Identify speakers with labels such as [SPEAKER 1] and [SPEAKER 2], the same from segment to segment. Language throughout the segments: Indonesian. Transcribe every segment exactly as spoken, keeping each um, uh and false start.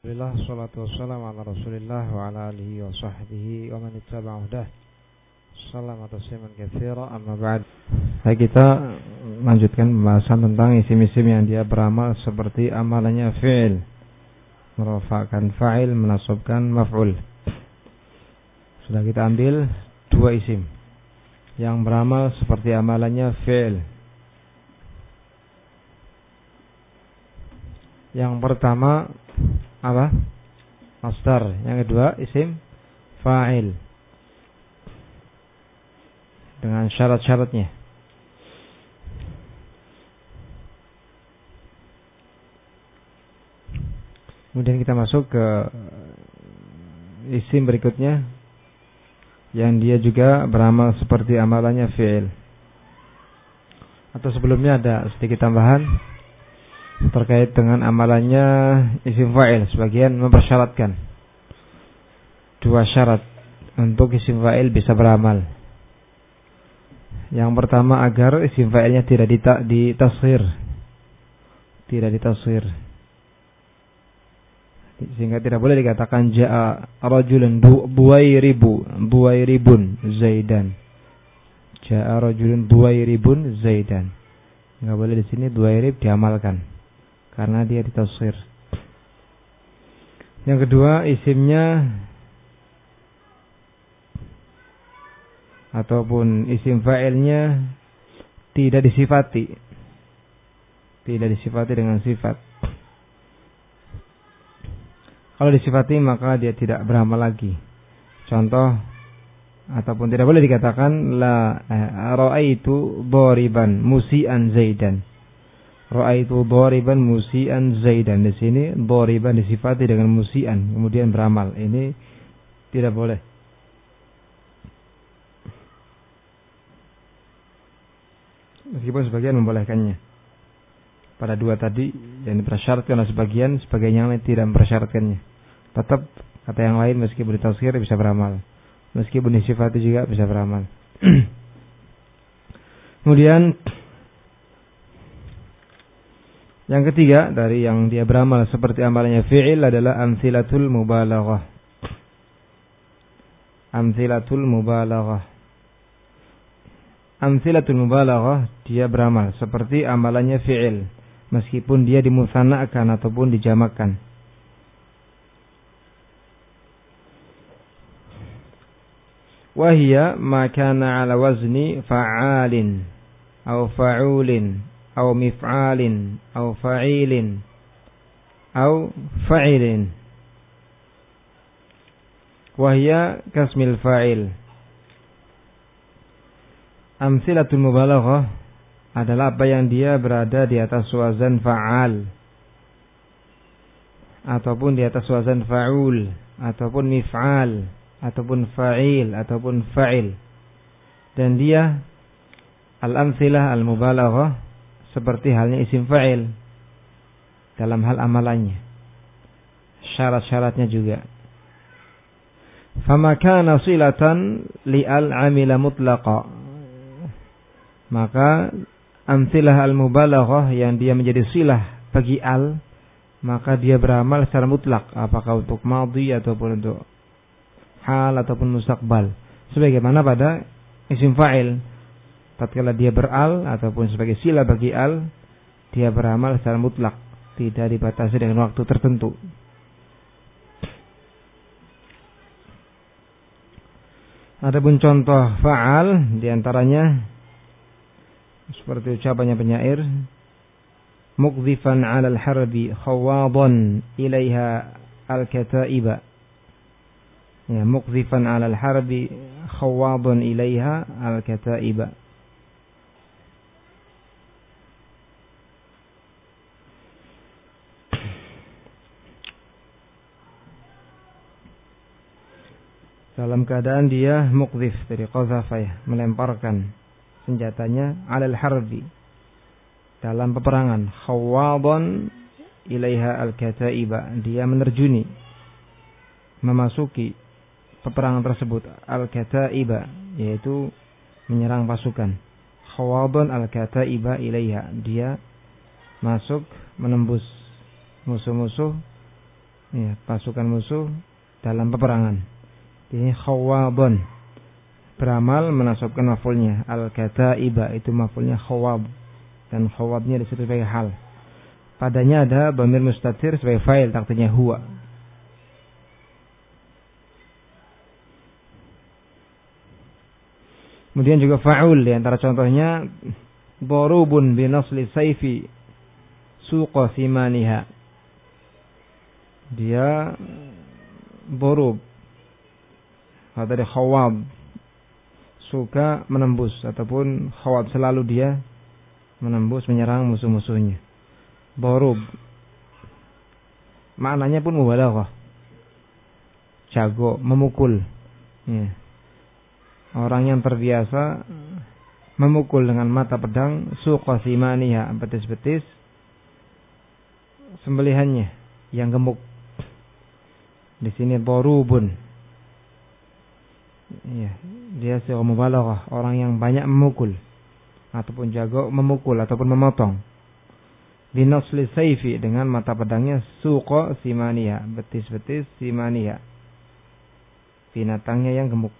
[SPEAKER 1] Alhamdulillah, salatu wassalamu ala rasulillah wa ala alihi wa sahbihi wa man ittaba'a hudah. Salam tasliman katsira, amma ba'd. Baik, kita lanjutkan pembahasan tentang isim-isim yang dia beramal seperti amalannya fi'il, merofakkan fa'il, menasabkan maf'ul. Sudah kita ambil dua isim yang beramal seperti amalannya fi'il. Yang pertama apa? Masdar. Yang kedua isim fa'il dengan syarat-syaratnya. Kemudian kita masuk ke isim berikutnya yang dia juga beramal seperti amalannya fi'il. Atau sebelumnya ada sedikit tambahan terkait dengan amalannya isim fa'il. Sebagian mempersyaratkan dua syarat untuk isim fa'il bisa beramal. Yang pertama, agar isim fa'ilnya tidak ditashir, tidak ditashir, sehingga tidak boleh dikatakan ja'a rajulun buwairibu buwairibun zaidan. Ja'a rajulun buwairibun zaidan. Enggak boleh di sini buwairib diamalkan karena dia ditashir. Yang kedua, isimnya ataupun isim fa'ilnya tidak disifati, tidak disifati dengan sifat. Kalau disifati maka dia tidak beramal lagi. Contoh, ataupun tidak boleh dikatakan la ra'aitu dhariban musian zaidan. Ra'aitu dhariban musian zaidan. Di sini dhariban disifati dengan musian kemudian beramal. Ini tidak boleh. Meskipun sebagian membolehkannya. Pada dua tadi yang dipersyaratkan oleh sebagian, sebagian yang lain tidak mempersyaratkannya. Tetap kata yang lain meskipun ditafsir bisa beramal, meskipun disifati juga bisa beramal. Kemudian yang ketiga dari yang dia beramal seperti amalannya fi'il adalah amtsilatul mubalaghah. Amtsilatul mubalaghah. Amtsilatul mubalaghah dia beramal seperti amalannya fi'il meskipun dia dimutsannakan ataupun dijamakkan. Wahia ma kana ala wazni fa'alin atau fa'ulin atau mif'alin atau fa'ilin atau fa'ilin. Wahia kasmil fa'il. Amtsilatul mubalaghah adalah apa yang dia berada di atas wazan fa'al ataupun di atas wazan fa'ul ataupun mif'al ataupun fa'il ataupun fa'il. Dan dia al-amtsilah al-mubalaghah seperti halnya isim fa'il dalam hal amalannya, syarat-syaratnya juga. Fama kana silatan li al-amila mutlaqa, maka amtsilah al-mubalaghah yang dia menjadi silah bagi al, maka dia beramal secara mutlak, apakah untuk madhi ataupun untuk hal ataupun mustaqbal. Sebagaimana pada isim fa'il, tatkala dia beral ataupun sebagai sila bagi al, dia beramal secara mutlak, tidak dibatasi dengan waktu tertentu. Adapun contoh fa'al diantaranya seperti ucapannya penyair, muqdhifan 'alal harbi khawadan ilaiha al-kataiba. Ya, muqdhifan 'alal harbi khawadan ilaiha al-kataiba. Dalam keadaan dia muqdhif dari qadhafa, ya, melemparkan senjatanya 'alal harbi dalam peperangan, khawadan ilaiha al-kataiba, dia menerjuni, memasuki peperangan tersebut, al-kataiba yaitu menyerang pasukan, khawadan al-kataiba ilaiha, dia masuk menembus musuh-musuh Ya, pasukan musuh dalam peperangan. Ini khawabun. Beramal menasabkan maf'ulnya. Al-kataiba itu maf'ulnya khawab. Dan khawabnya disebut sebagai hal. Padanya ada dhamir mustatir sebagai fa'il, artinya huwa. Kemudian juga fa'ul, di antara contohnya darubun binasli sayfi suqa simaniha. Dia borub atau dari khawab, suka menembus ataupun khawab, selalu dia menembus menyerang musuh-musuhnya. Borub maknanya pun mubalaghah, jago memukul ya. Orang yang terbiasa memukul dengan mata pedang suqa simaniha, betis-betis sembelihannya yang gemuk. Di sini borubun. Ya, dia seorang mubalaghah, orang yang banyak memukul ataupun jago memukul ataupun memotong. Binasli sayfi, dengan mata pedangnya suqa simaniha, betis-betis simaniha, binatangnya yang gemuk.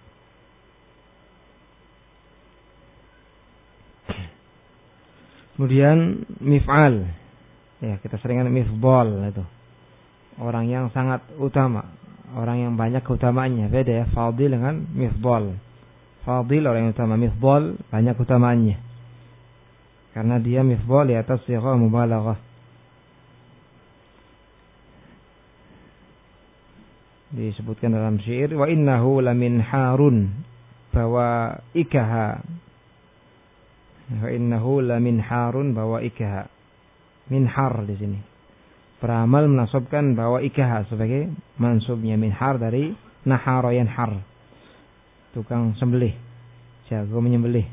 [SPEAKER 1] Kemudian mif'al. Ya, kita seringan mifdal itu. Orang yang sangat utama, orang yang banyak keutamaannya. Beda ya, fadil dengan mifdal. Fadil orang yang utama, mifdal banyak keutamaannya. Karena dia mifdal di atas sighah mubalaghah. Disebutkan dalam syair, wa innahu lamin harun bawa ikaha. Wa innahu lamin harun bawa ikaha. Min har di sini. Beramal menasabkan bawa ikaha sebagai mansubnya. Min har dari nahara yanhar, tukang sembelih, jago menyembelih.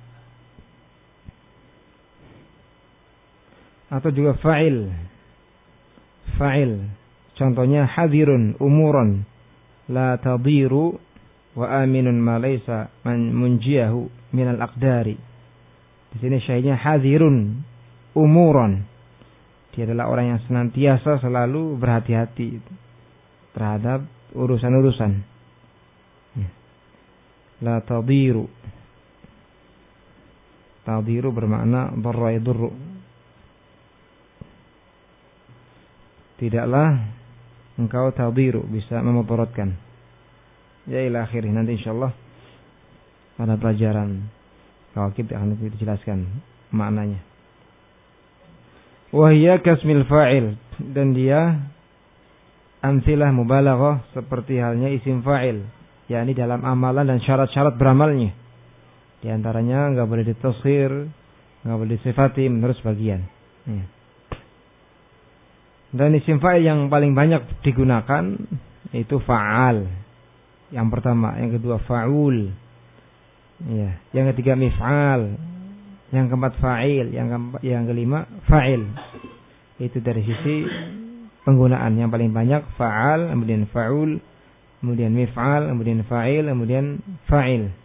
[SPEAKER 1] Atau juga fa'il. Fa'il contohnya hadirun umuran la tadiru wa aminun ma laysa man munjiyahu minal aqdari. Di sini syai'nya hadirun umuran. Dia adalah orang yang senantiasa selalu berhati-hati terhadap urusan-urusan. La tadiru. Tadiru bermakna darra yadurru. Tidaklah engkau tadiru, bisa memudaratkan. Ya ila akhirih. Nanti insyaallah pada pelajaran Kawakib akan dijelaskan maknanya. Wahia kasmil fa'il, dan dia amsilah mubalaghah seperti halnya isim fa'il, yakni dalam amalan dan syarat-syarat beramalnya. Di antaranya enggak boleh ditashir, enggak boleh disifati menurut sebagian. Ya. Dan isim fa'il yang paling banyak digunakan itu fa'al. Yang pertama, yang kedua fa'ul. Ya, yang ketiga mif'al. Yang keempat fa'il, yang keempat, yang kelima fa'il. Itu dari sisi penggunaan yang paling banyak fa'al, kemudian fa'ul, kemudian mif'al, kemudian fa'il, kemudian fa'il.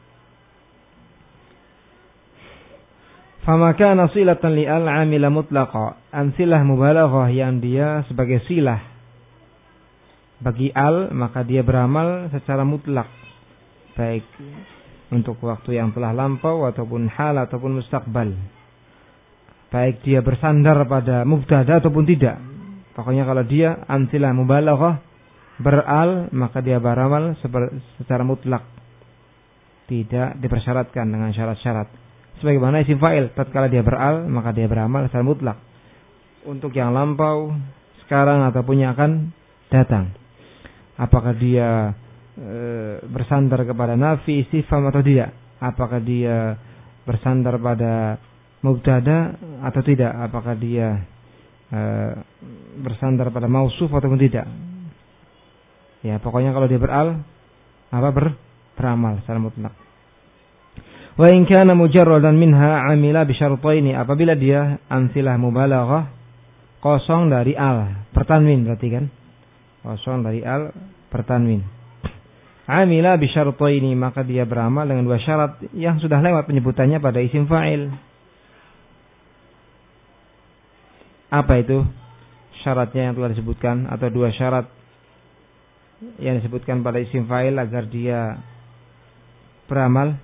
[SPEAKER 1] Fama kana silatan li al-'amila mutlaqa, amsilah mubalaghah yang dia sebagai silah bagi al, maka dia beramal secara mutlak, baik untuk waktu yang telah lampau ataupun hal ataupun mustaqbal. Baik dia bersandar pada mubtada ataupun tidak. Pokoknya kalau dia amsilah mubalaghah beral, maka dia beramal secara mutlak, tidak dipersyaratkan dengan syarat-syarat. Sebagaimana isim fa'il, tatkala dia beral, maka dia beramal secara mutlak untuk yang lampau, sekarang ataupun yang akan datang. Apakah dia e, bersandar kepada nafi, istifham atau tidak? Apakah dia bersandar pada mubtada atau tidak? Apakah dia e, bersandar pada mausuf ataupun tidak? Ya, pokoknya kalau dia beral, apa ber, beramal secara mutlak. Wa in kana mujarradan minha amila bi syartaini, apabila dia amsilah mubalaghah kosong dari al, pertanwin berarti kan? Kosong dari al, pertanwin. Amila bi syartaini, maka dia beramal dengan dua syarat yang sudah lewat penyebutannya pada isim fa'il. Apa itu syaratnya yang telah disebutkan, atau dua syarat yang disebutkan pada isim fa'il agar dia beramal?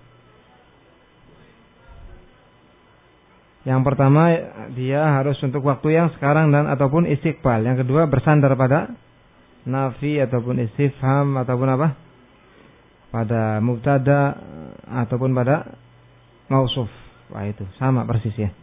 [SPEAKER 1] Yang pertama, dia harus untuk waktu yang sekarang dan ataupun istiqbal. Yang kedua, bersandar pada nafi ataupun istifham ataupun apa? Pada mubtada ataupun pada mausuf. Wah, itu sama persis ya.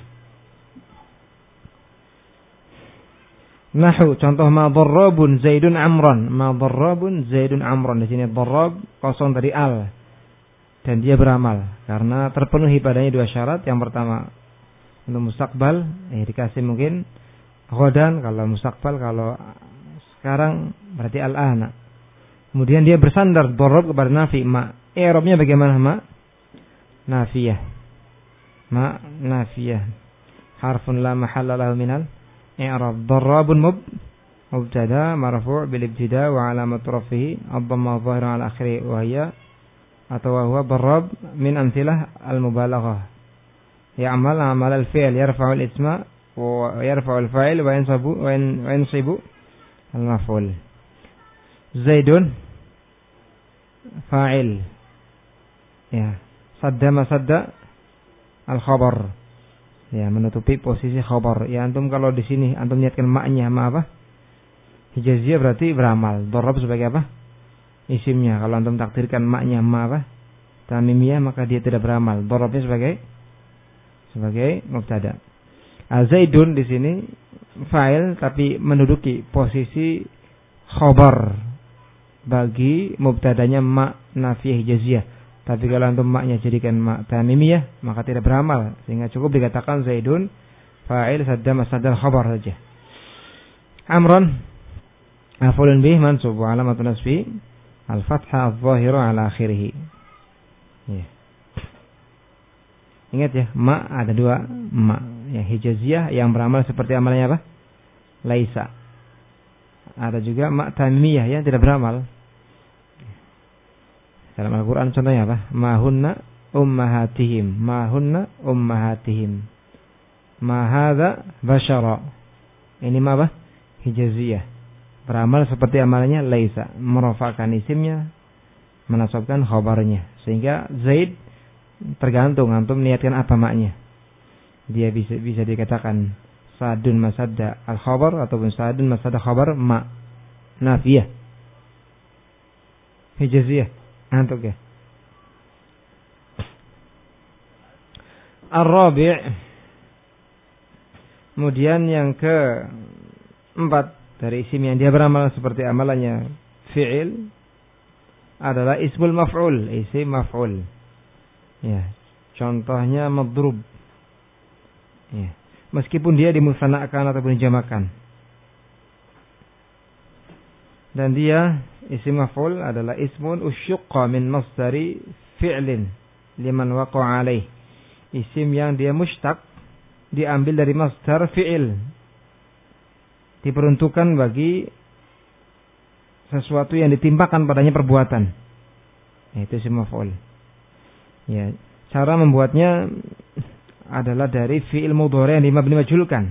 [SPEAKER 1] Nahu, contoh ma darrabun Zaidun Amran. Ma darrabun Zaidun Amran. Di sini darrab kosong dari al. Dan dia beramal karena terpenuhi padanya dua syarat. Yang pertama, untuk mustaqbal, eh, dikasih mungkin ghadan, kalau mustaqbal, kalau sekarang berarti al-ana. Kemudian dia bersandar darab kepada nafi ma. I'rabnya bagaimana ma? Nafiyah. Ma nafiyah. Harfun la mahalla lahu minal i'rab. Darabun mub mubtada marfu' bil ibtida wa alamat rafihi ad-dhamma adh-dhahira ala akhirih wa hiya atau wa huwa darab min amthilah al-mubalaghah. Ya'mal amal al-fi'l yarfa'u al-isma wa yarfa'u al-fa'il wa yansabu wa yansibu al-maf'ul. Zaidun fa'il. Ya, sadda masadda al-khabar. Ya, menutupi posisi khabar. Ya, antum kalau di sini antum niatkan maknya ma apa? Hijaziyah berarti beramal. Darab sebagai apa? Isimnya. Kalau antum takdirkan maknya ma apa? Tamimiyah, maka dia tidak beramal. Darabnya sebagai sebagai mubtada. Zaidun di sini fa'il tapi menduduki posisi khabar bagi mubtadanya ma nafiyah hijaziyah. Tapi kalau antum maknya jadikan ma tamimiyah, maka tidak beramal, sehingga cukup dikatakan Zaidun fa'il sadda masadal khabar saja. Amran maf'ulun bih mansub wa alamatun nasbi al-fathah adh-dhahira ala akhirih. Ya. Ingat ya, ma ada dua ma. Ya, hijaziyah yang beramal seperti amalnya apa? Laisa. Ada juga ma tamimiyah yang tidak beramal. Dalam Al-Quran contohnya apa? Ma hunna ummahatihim. Ma hunna ummahatihim. Ma hadha bashara. Ini ma apa? Hijaziyah. Beramal seperti amalnya laisa. Merofakkan isimnya, menasabkan khabarnya. Sehingga Zaid tergantung antum niatkan apa maknya. Dia bisa bisa dikatakan sadun masadda al-khabar ataupun sadun masadda khabar ma nafiyah hijaziyah. Antuk ya. Ar-rabi'. Kemudian yang keempat dari isim yang dia beramal seperti amalannya fi'il adalah ismul maf'ul, isim maf'ul. Ya, contohnya madrub. Ya, meskipun dia dimusanakan ataupun dijamakan. Dan dia isim maf'ul adalah ismun usyuqqa min masdari fi'lin liman waqa'a alaih. Isim yang dia mushtaq, diambil dari masdar fi'il, diperuntukkan bagi sesuatu yang ditimpakan padanya perbuatan. Itu isim maf'ul. Ya, cara membuatnya adalah dari fi'il mudhari yang dimabni majhulkan.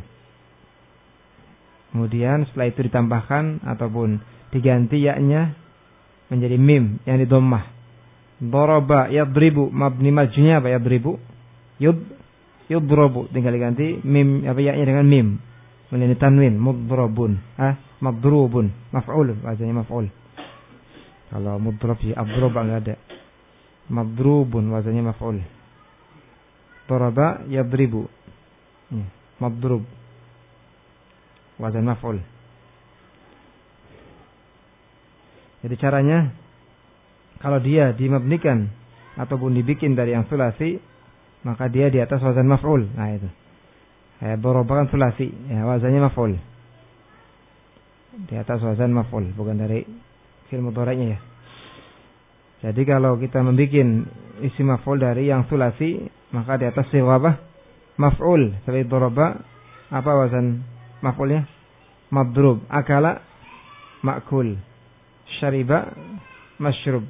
[SPEAKER 1] Kemudian setelah itu ditambahkan ataupun diganti yaknya menjadi mim yang didommah. Daraba yadribu, mabni majhunya apa? Yadribu yud yudrabu, tinggal diganti mim apa yaknya dengan mim menjadi tanwin mudrabun. Ah, madrubun, maf'ul, wazannya maf'ul. Kalau mudrab sih adroba enggak ada. Madrubun wazannya maf'ul. Daraba yadribu, hmm, madrub wazan maf'ul. Jadi caranya, kalau dia dimabnikan ataupun dibikin dari yang sulasi, maka dia di atas wazan maf'ul. Nah itu. Kayak daraba kan sulasi, ya wazannya maf'ul. Di atas wazan maf'ul, bukan dari fi'il mudhari'nya ya. Jadi kalau kita membikin isim maf'ul dari yang sulasi, maka di atas sighah apa? Maf'ul. Seperti daraba, apa wazan maf'ulnya? Madrub. Akala ma'kul. Syariba masyrub.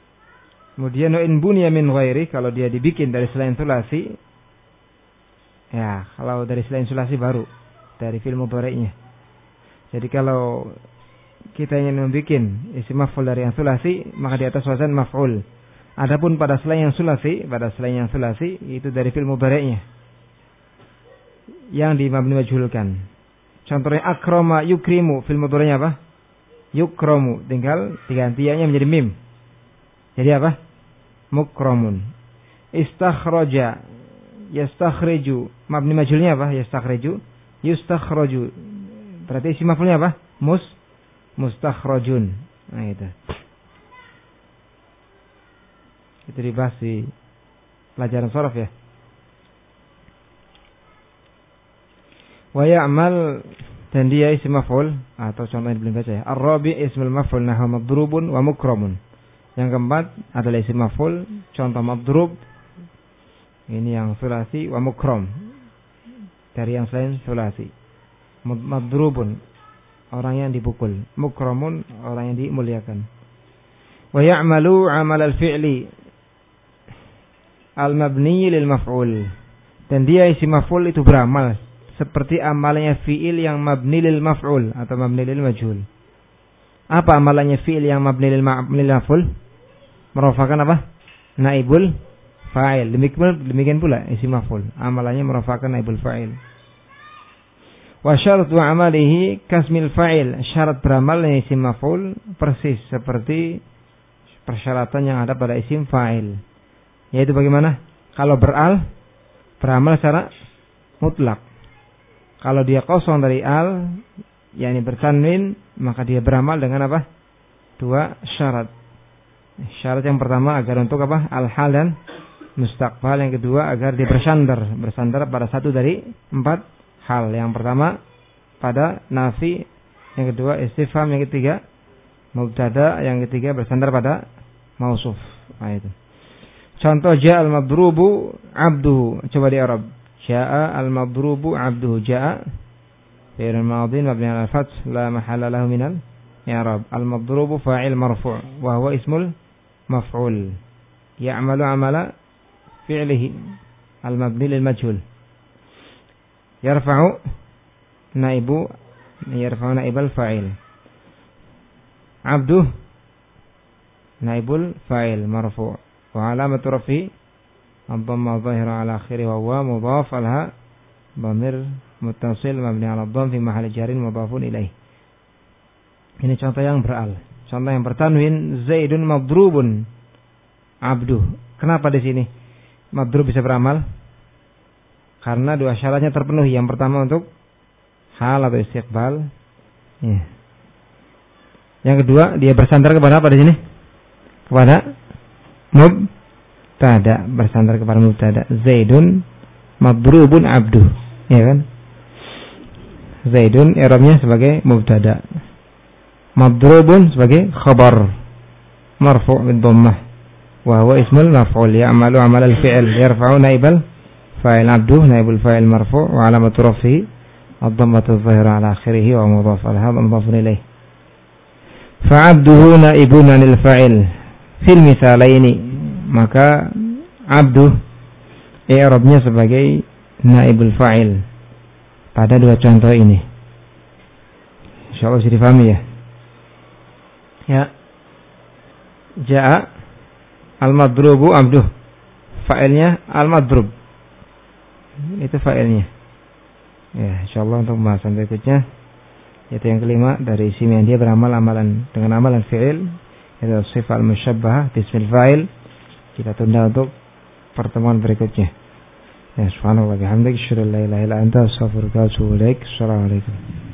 [SPEAKER 1] Kemudian in bunya min ghairi, kalau dia dibikin dari selain sulasi, Ya, kalau dari selain sulasi baru dari fi'il mudhari'nya. Jadi kalau kita ingin membuat isim maf'ul dari yang sulasi, maka di atas wazan maf'ul. Adapun pada selain yang sulasi, pada selain yang sulasi itu dari fi'il mudhari'nya yang dimabni majhulkan. Contohnya akrama yukrimu, fi'il mudhari'nya apa? Yukramu, tinggal diganti ya-nya menjadi mim. Jadi apa? Mukramun. Istakhraja yastakhriju, mabni majhulnya apa? Yastakhriju, yustakhraju. Berarti isim maf'ulnya apa? Mus mustakhrajun. Nah itu. Itu dibahas di pelajaran sharaf ya. Wa ya'mal, dan dia isim maf'ul atau contohnya belum baca ya. Ar-rabi ismul maf'ul nahwa madrubun wa mukramun. Yang keempat adalah isim maf'ul, contoh madrub. Ini yang sulasi, wa mukram dari yang selain sulasi. Madrubun, orang yang dipukul. Mukramun, orang yang dimuliakan. Wa ya'malu 'amal al-fi'li al-mabni lil maf'ul. Dan dia isim maf'ul itu beramal seperti amalannya fi'il yang mabni lil maf'ul atau mabni lil majhul. Apa amalannya fi'il yang mabni lil maf'ul? Merafakan apa? Naibul fa'il. Demikian, demikian pula isim maf'ul, amalannya merafakan naibul fa'il. Wa syaratu amalihi kasmil fa'il. Syarat beramalnya isim maf'ul persis seperti persyaratan yang ada pada isim fa'il. Yaitu bagaimana? Kalau beral, beramal secara mutlak. Kalau dia kosong dari al, yakni bertanwin, maka dia beramal dengan apa? Dua syarat. Syarat yang pertama agar untuk apa? Al-hal dan mustaqbal. Yang kedua agar dia bersandar, bersandar pada satu dari empat hal. Yang pertama pada nafi, yang kedua istifham, yang ketiga mubtada, yang ketiga bersandar pada mausuf. Nah, itu. Contoh ja'a al-madrubu abduhu. Coba di Arab. Ja'a al-madrubu abduhu. Ja'a fi'il madhi mabni 'ala al-fath la mahalla lahu min al-i'rab. Al-madrubu fa'il marfu' wa huwa ismul maf'ul. Ya'malu 'amala fi'lihi al-mabni lil majhul. Yarfa'u naibu yarfa'u naibal fa'il. Abduh naibul fa'il marfu'. Wa alamatu rafi ad-dhamma dhahira ala akhiri wa huwa mudhaf alha dhamir muttasil mabni ala dhamm fi mahalli jarin mudhafun ilaih. Ini contoh yang beral. Contoh yang bertanwin Zaidun madrubun abduh. Kenapa di sini madrub bisa beramal? Karena dua syaratnya terpenuhi. Yang pertama untuk hal atau istiqbal. Ya. Yang kedua dia bersandar kepada apa di sini? Kepada mubtada, bersandar kepada mubtada. Zaidun madrubun abduh, ya kan? Zaidun i'rabnya sebagai mubtada, madrubun sebagai khabar marfu' bid dhammah wa huwa ismul maf'ul ya'malu 'amal al-fi'l yarfa'u naibal fa'il abduh naibul fa'il marfu' wa 'alamatu raf'ihi ad-dhammatu adh-dhahira 'ala akhirih wa mudhaf al-hadha mudhafun ilaih. Fa'abduhu naibun 'anil fa'il fil misalaini, maka abduh i'rabnya sebagai naibul fa'il pada dua contoh ini. Insyaallah bisa difahami ya. Ya. Ja'a al-madrubu abduh. Fa'ilnya al-madrub. Itu fa'ilnya. Ya, insyaallah untuk pembahasan berikutnya yaitu yang kelima dari isim yang dia beramal amalan dengan amalan fi'il, itu sifat al-musyabbahah bismil fa'il. Kita tunda untuk pertemuan berikutnya. Ya, subhanallah wa bihamdihi asyhadu an la ilaha illa anta astaghfiruka wa atubu ilaik. Assalamualaikum.